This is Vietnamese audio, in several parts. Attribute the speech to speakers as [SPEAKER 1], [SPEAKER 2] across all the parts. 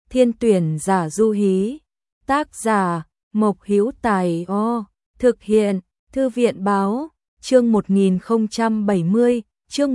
[SPEAKER 1] Thiên tuyển giả du hí. Tác giả Mộc Hữu Tài. Thực hiện Thư viện báo. Chương 1070, chương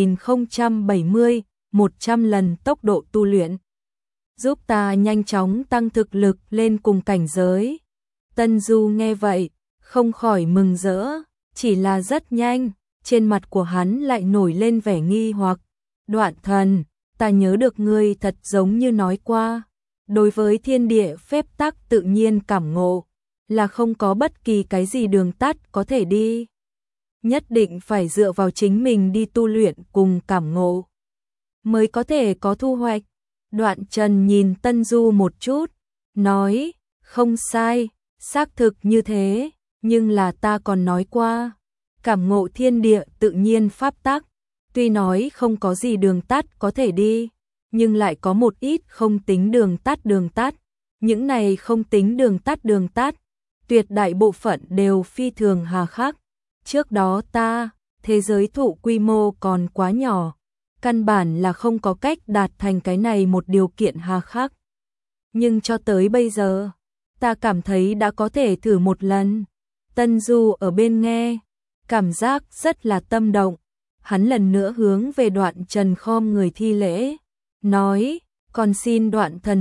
[SPEAKER 1] 1070, 100 lần tốc độ tu luyện. Giúp ta nhanh chóng tăng thực lực lên cùng cảnh giới. Tân Du nghe vậy, không khỏi mừng rỡ, chỉ là rất nhanh, trên mặt của hắn lại nổi lên vẻ nghi hoặc. Đoạn thần, ta nhớ được ngươi thật giống như nói qua, đối với thiên địa phép tắc tự nhiên cảm ngộ, là không có bất kỳ cái gì đường tắt có thể đi. Nhất định phải dựa vào chính mình đi tu luyện cùng cảm ngộ, mới có thể có thu hoạch. Đoạn Trần nhìn Tân Du một chút, nói, không sai, xác thực như thế, nhưng là ta còn nói qua, cảm ngộ thiên địa tự nhiên pháp tắc, tuy nói không có gì đường tắt có thể đi, nhưng lại có một ít không tính đường tắt. Những này không tính đường tắt, tuyệt đại bộ phận đều phi thường hà khắc. Trước đó thế giới thụ quy mô còn quá nhỏ, căn bản là không có cách đạt thành cái này một điều kiện hà khắc. Nhưng cho tới bây giờ, ta cảm thấy đã có thể thử một lần. Tân Du ở bên nghe, cảm giác rất là tâm động. Hắn lần nữa hướng về Đoạn Trần khom người thi lễ, nói, còn xin Đoạn thần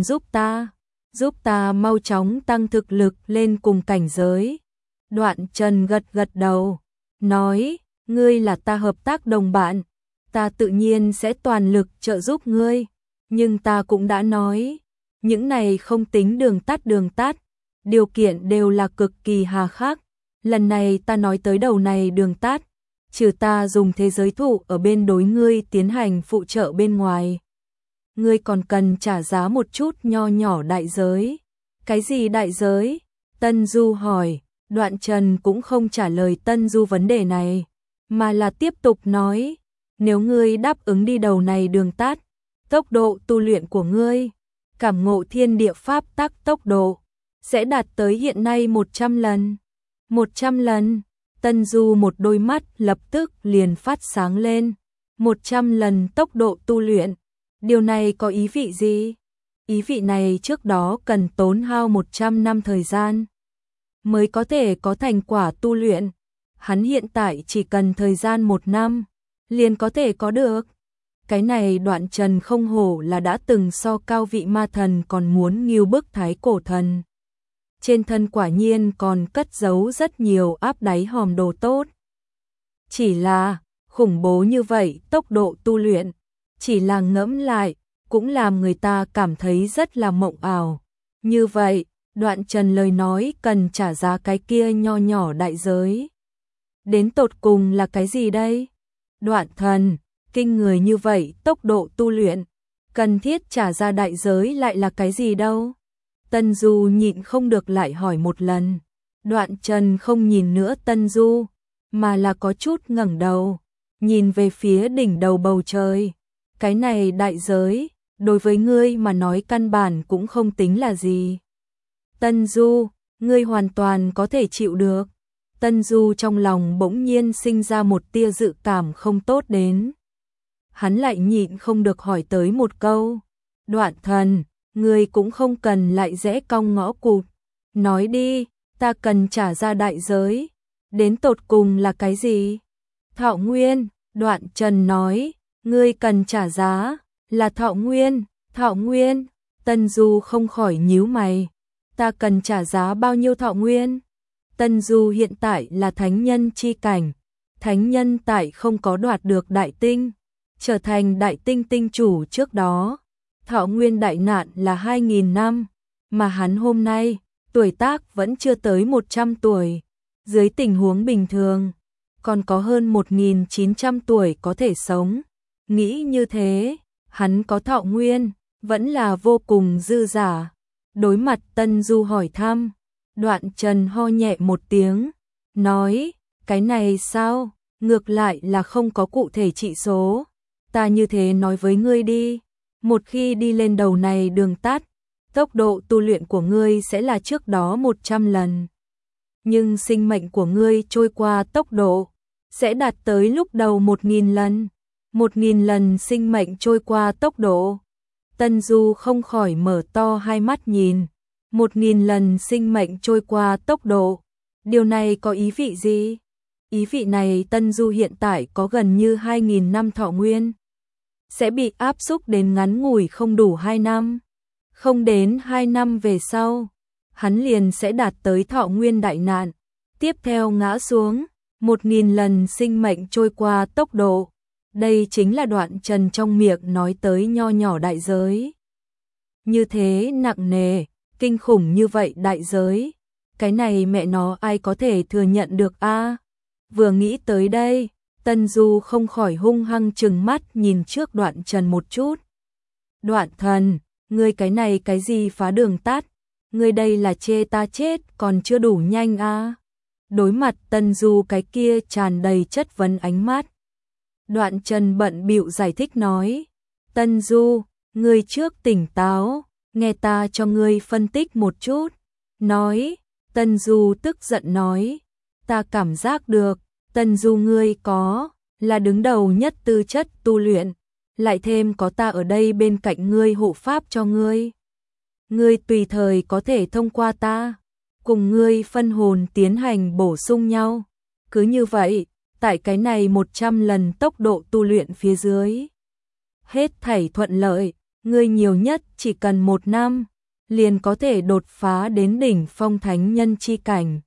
[SPEAKER 1] giúp ta mau chóng tăng thực lực lên cùng cảnh giới. Đoạn Trần gật đầu, nói, ngươi là ta hợp tác đồng bạn, ta tự nhiên sẽ toàn lực trợ giúp ngươi, nhưng ta cũng đã nói, những này không tính đường tắt, điều kiện đều là cực kỳ hà khắc. Lần này ta nói tới đầu này đường tắt, trừ ta dùng thế giới thụ ở bên đối ngươi tiến hành phụ trợ bên ngoài, ngươi còn cần trả giá một chút nho nhỏ đại giới. Cái gì đại giới? Tân Du hỏi. Đoạn Trần cũng không trả lời Tân Du vấn đề này, mà là tiếp tục nói, nếu ngươi đáp ứng đi đầu này đường tắt, tốc độ tu luyện của ngươi, cảm ngộ thiên địa pháp tắc tốc độ, sẽ đạt tới hiện nay 100 lần. 100 lần, Tân Du một đôi mắt lập tức liền phát sáng lên. 100 lần tốc độ tu luyện, điều này có ý vị gì? Ý vị này trước đó cần tốn hao 100 năm thời gian mới có thể có thành quả tu luyện. Hắn hiện tại chỉ cần thời gian 1 năm, liền có thể có được. Cái này Đoạn Trần không hổ là đã từng so cao vị ma thần còn muốn nghêu bức thái cổ thần. Trên thân quả nhiên còn cất giấu rất nhiều áp đáy hòm đồ tốt. Chỉ là, khủng bố như vậy tốc độ tu luyện, chỉ là ngẫm lại, cũng làm người ta cảm thấy rất là mộng ảo. Như vậy, Đoạn Trần lời nói cần trả giá cái kia nho nhỏ đại giới. Đến tột cùng là cái gì đây? Đoạn thần, kinh người như vậy tốc độ tu luyện, cần thiết trả ra đại giới lại là cái gì đâu? Tân Du nhịn không được lại hỏi một lần. Đoạn Trần không nhìn nữa Tân Du, mà là có chút ngẩng đầu, nhìn về phía đỉnh đầu bầu trời. Cái này đại giới, đối với ngươi mà nói căn bản cũng không tính là gì. Tân Du, ngươi hoàn toàn có thể chịu được. Tân Du trong lòng bỗng nhiên sinh ra một tia dự cảm không tốt đến. Hắn lại nhịn không được hỏi tới một câu. Đoạn thần, ngươi cũng không cần lại rẽ cong ngõ cụt. Nói đi, ta cần trả ra đại giới. Đến tột cùng là cái gì? Thọ nguyên, Đoạn Trần nói, ngươi cần trả giá, là thọ nguyên. Tân Du không khỏi nhíu mày. Ta cần trả giá bao nhiêu thọ nguyên? Tân Du hiện tại là thánh nhân chi cảnh. Thánh nhân tại không có đoạt được đại tinh, trở thành đại tinh tinh chủ trước đó. Thọ nguyên đại nạn là 2.000 năm, mà hắn hôm nay, tuổi tác vẫn chưa tới 100 tuổi. Dưới tình huống bình thường, còn có hơn 1.900 tuổi có thể sống. Nghĩ như thế, hắn có thọ nguyên, vẫn là vô cùng dư giả. Đối mặt Tân Du hỏi thăm, Đoạn Trần ho nhẹ một tiếng, nói, cái này sao, ngược lại là không có cụ thể trị số. Ta như thế nói với ngươi đi, một khi đi lên đầu này đường tắt, tốc độ tu luyện của ngươi sẽ là trước đó 100 lần. Nhưng sinh mệnh của ngươi trôi qua tốc độ, sẽ đạt tới lúc đầu 1.000 lần. 1.000 lần sinh mệnh trôi qua tốc độ. Tân Du không khỏi mở to hai mắt nhìn. 1000 lần sinh mệnh trôi qua tốc độ. Điều này có ý vị gì? Ý vị này Tân Du hiện tại có gần như 2000 năm thọ nguyên. Sẽ bị áp xúc đến ngắn ngủi không đủ 2 năm. Không đến 2 năm về sau, hắn liền sẽ đạt tới thọ nguyên đại nạn. Tiếp theo ngã xuống, 1000 lần sinh mệnh trôi qua tốc độ. Đây chính là Đoạn Trần trong miệng nói tới nho nhỏ đại giới. Như thế nặng nề, kinh khủng như vậy đại giới. Cái này mẹ nó ai có thể thừa nhận được a? Vừa nghĩ tới đây, Tân Du không khỏi hung hăng trừng mắt nhìn trước Đoạn Trần một chút. Đoạn thần, ngươi cái này cái gì phá đường tát? Ngươi đây là chê ta chết còn chưa đủ nhanh a? Đối mặt Tân Du cái kia tràn đầy chất vấn ánh mắt. Đoạn Trần bận bịu giải thích nói. Tân Du, ngươi trước tỉnh táo, nghe ta cho ngươi phân tích một chút. Nói, Tân Du tức giận nói. Ta cảm giác được, Tân Du ngươi có, là đứng đầu nhất tư chất tu luyện. Lại thêm có ta ở đây bên cạnh ngươi hộ pháp cho ngươi. Ngươi tùy thời có thể thông qua ta, cùng ngươi phân hồn tiến hành bổ sung nhau. Cứ như vậy, tại cái này 100 lần tốc độ tu luyện phía dưới. Hết thảy thuận lợi, ngươi nhiều nhất chỉ cần 1 năm, liền có thể đột phá đến đỉnh phong thánh nhân chi cảnh.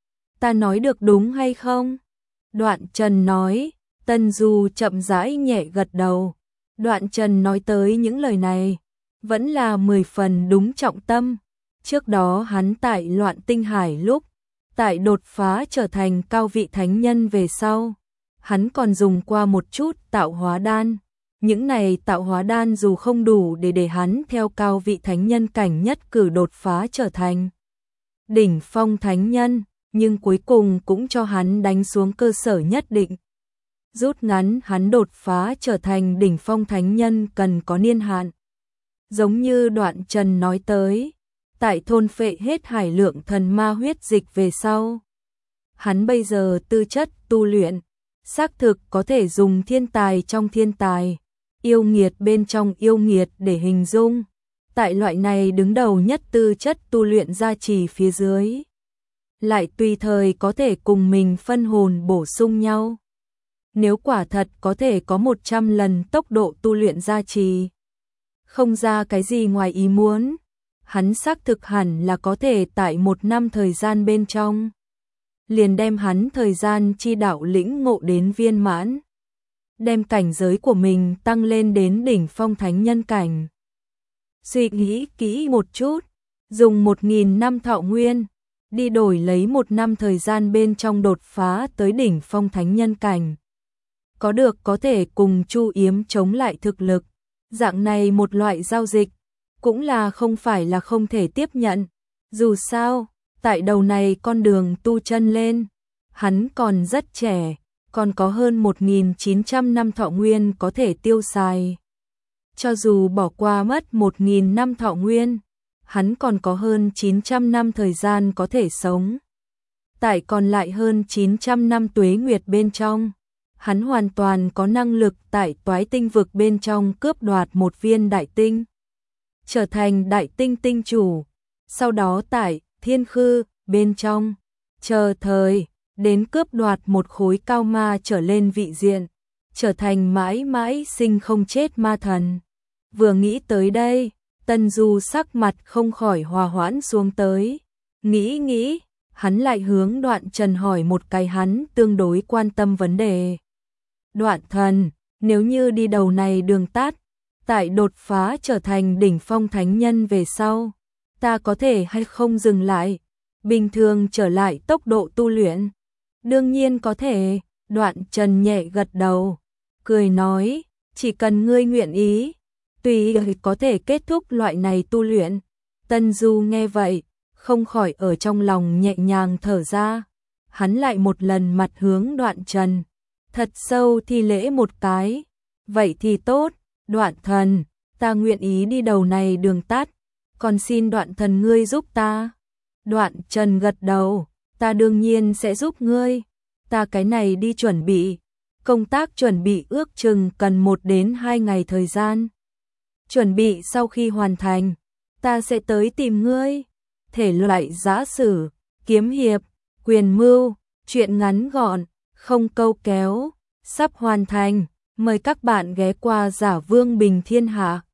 [SPEAKER 1] Ta nói được đúng hay không? Đoạn Trần nói. Tân Du chậm rãi nhẹ gật đầu. Đoạn Trần nói tới những lời này, vẫn là 10 phần đúng trọng tâm. Trước đó hắn tại Loạn Tinh Hải lúc, tại đột phá trở thành cao vị thánh nhân về sau, hắn còn dùng qua một chút tạo hóa đan. Những này tạo hóa đan dù không đủ để hắn theo cao vị thánh nhân cảnh nhất cử đột phá trở thành đỉnh phong thánh nhân, nhưng cuối cùng cũng cho hắn đánh xuống cơ sở nhất định. Rút ngắn hắn đột phá trở thành đỉnh phong thánh nhân cần có niên hạn. Giống như Đoạn Trần nói tới, tại thôn phệ hết hải lượng thần ma huyết dịch về sau, hắn bây giờ tư chất tu luyện, xác thực có thể dùng thiên tài trong thiên tài, yêu nghiệt bên trong yêu nghiệt để hình dung. Tại loại này đứng đầu nhất tư chất tu luyện gia trì phía dưới, lại tùy thời có thể cùng mình phân hồn bổ sung nhau. Nếu quả thật có thể có 100 lần tốc độ tu luyện gia trì, không ra cái gì ngoài ý muốn, hắn xác thực hẳn là có thể tại 1 năm thời gian bên trong, liền đem hắn thời gian chi đạo lĩnh ngộ đến viên mãn, đem cảnh giới của mình tăng lên đến đỉnh phong thánh nhân cảnh. Suy nghĩ kỹ một chút, dùng 1000 năm thọ nguyên, đi đổi lấy 1 năm thời gian bên trong đột phá tới đỉnh phong thánh nhân cảnh. Có được có thể cùng Chu Yếm chống lại thực lực, dạng này một loại giao dịch, cũng là không phải là không thể tiếp nhận. Dù sao, tại đầu này con đường tu chân lên, hắn còn rất trẻ, còn có hơn 1900 năm thọ nguyên có thể tiêu xài. Cho dù bỏ qua mất 1000 năm thọ nguyên, hắn còn có hơn 900 năm thời gian có thể sống. Tại còn lại hơn 900 năm tuế nguyệt bên trong, hắn hoàn toàn có năng lực tại Toái Tinh vực bên trong cướp đoạt một viên đại tinh, trở thành đại tinh tinh chủ, sau đó tại Thiên Khư bên trong chờ thời đến cướp đoạt một khối cao ma trở lên vị diện, trở thành mãi mãi sinh không chết ma thần. Vừa nghĩ tới đây, Tân Du sắc mặt không khỏi hòa hoãn xuống tới. Nghĩ, hắn lại hướng Đoạn Trần hỏi một cái hắn tương đối quan tâm vấn đề. Đoạn thần, nếu như đi đầu này đường tắt, tại đột phá trở thành đỉnh phong thánh nhân về sau, ta có thể hay không dừng lại, bình thường trở lại tốc độ tu luyện? Đương nhiên có thể, Đoạn Trần nhẹ gật đầu, cười nói, chỉ cần ngươi nguyện ý, tùy có thể kết thúc loại này tu luyện. Tân Du nghe vậy, không khỏi ở trong lòng nhẹ nhàng thở ra, hắn lại một lần mặt hướng Đoạn Trần, thật sâu thi lễ một cái. Vậy thì tốt, Đoạn thần, ta nguyện ý đi đầu này đường tắt, còn xin Đoạn thần ngươi giúp ta. Đoạn Trần gật đầu, ta đương nhiên sẽ giúp ngươi, ta cái này đi chuẩn bị, công tác chuẩn bị ước chừng cần 1 đến 2 ngày thời gian. Chuẩn bị sau khi hoàn thành, ta sẽ tới tìm ngươi. Thể loại giã sử, kiếm hiệp, quyền mưu, truyện ngắn gọn, không câu kéo, sắp hoàn thành. Mời các bạn ghé qua Giả Vương Bình Thiên Hạ.